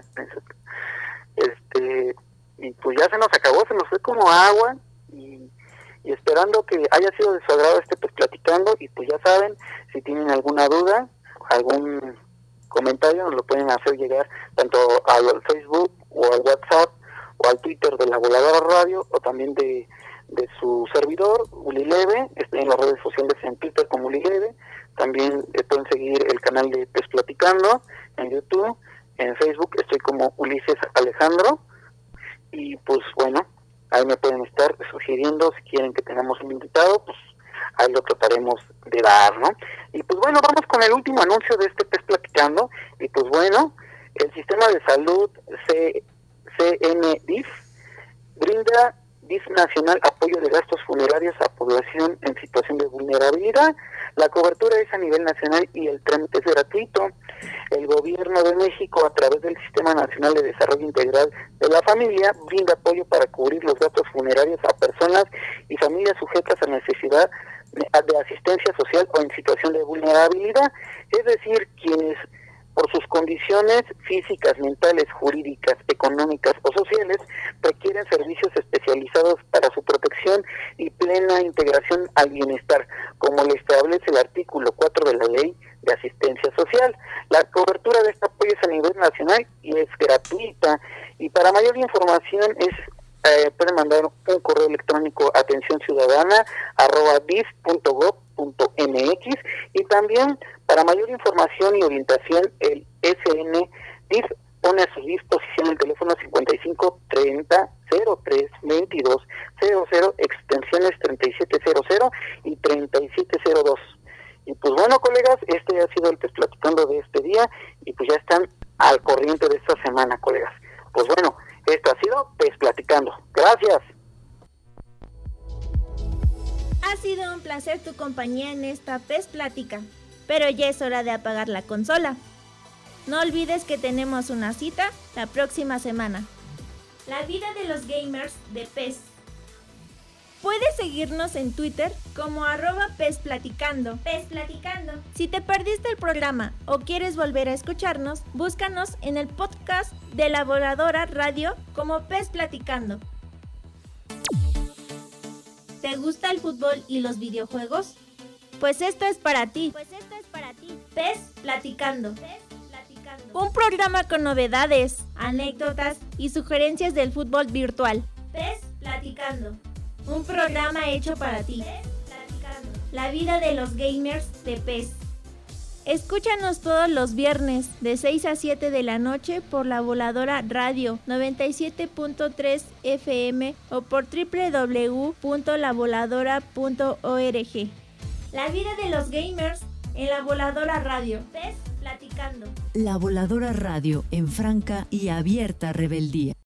Y pues ya se nos acabó, se nos fue como agua, y esperando que haya sido de su agrado pues platicando. Y pues ya saben, si tienen alguna duda, algún comentario, nos lo pueden hacer llegar tanto al Facebook o al WhatsApp o al Twitter de La Voladora Radio, o también de su servidor, Ulileve. Estoy en las redes sociales en Twitter como Ulileve. También pueden seguir el canal de PES Platicando en YouTube. En Facebook estoy como Ulises Alejandro. Y pues bueno, ahí me pueden estar sugiriendo si quieren que tengamos un invitado, pues ahí lo trataremos de dar, ¿no? Y pues bueno, vamos con el último anuncio de PES Platicando. Y pues bueno, el Sistema de Salud CNDIF brinda DIF Nacional apoyo de gastos funerarios a población en situación de vulnerabilidad. La cobertura es a nivel nacional y el trámite es gratuito. El Gobierno de México, a través del Sistema Nacional de Desarrollo Integral de la Familia, brinda apoyo para cubrir los gastos funerarios a personas y familias sujetas a necesidad de asistencia social o en situación de vulnerabilidad, es decir, quienes por sus condiciones físicas, mentales, jurídicas, económicas o sociales, requieren servicios especializados para su protección y plena integración al bienestar, como lo establece el artículo 4 de la Ley de Asistencia Social. La cobertura de este apoyo es a nivel nacional y es gratuita, y para mayor información pueden mandar un correo electrónico a atencionciudadana@dif.gov.mx. y también para mayor información y orientación el SNDIF pone a su disposición el teléfono 55 30 03 22 00, extensiones 3700 y 3702. Y pues bueno, colegas, este ha sido el PES Platicando de este día, y pues ya están al corriente de esta semana, colegas. Pues bueno, esto ha sido PES Platicando. Gracias. Ha sido un placer tu compañía en esta PES Plática, pero ya es hora de apagar la consola. No olvides que tenemos una cita la próxima semana. La vida de los gamers de PES. Puedes seguirnos en Twitter como @PESPlaticando. Si te perdiste el programa o quieres volver a escucharnos, búscanos en el podcast de La Voladora Radio como PES Platicando. ¿Te gusta el fútbol y los videojuegos? Pues esto es para ti. PES Platicando. Un programa con novedades, anécdotas y sugerencias del fútbol virtual. PES Platicando. Un programa hecho para ti. La vida de los gamers de PES. Escúchanos todos los viernes de 6 a 7 de la noche por La Voladora Radio 97.3 FM o por www.lavoladora.org. La vida de los gamers en La Voladora Radio. PES Platicando. La Voladora Radio en franca y abierta rebeldía.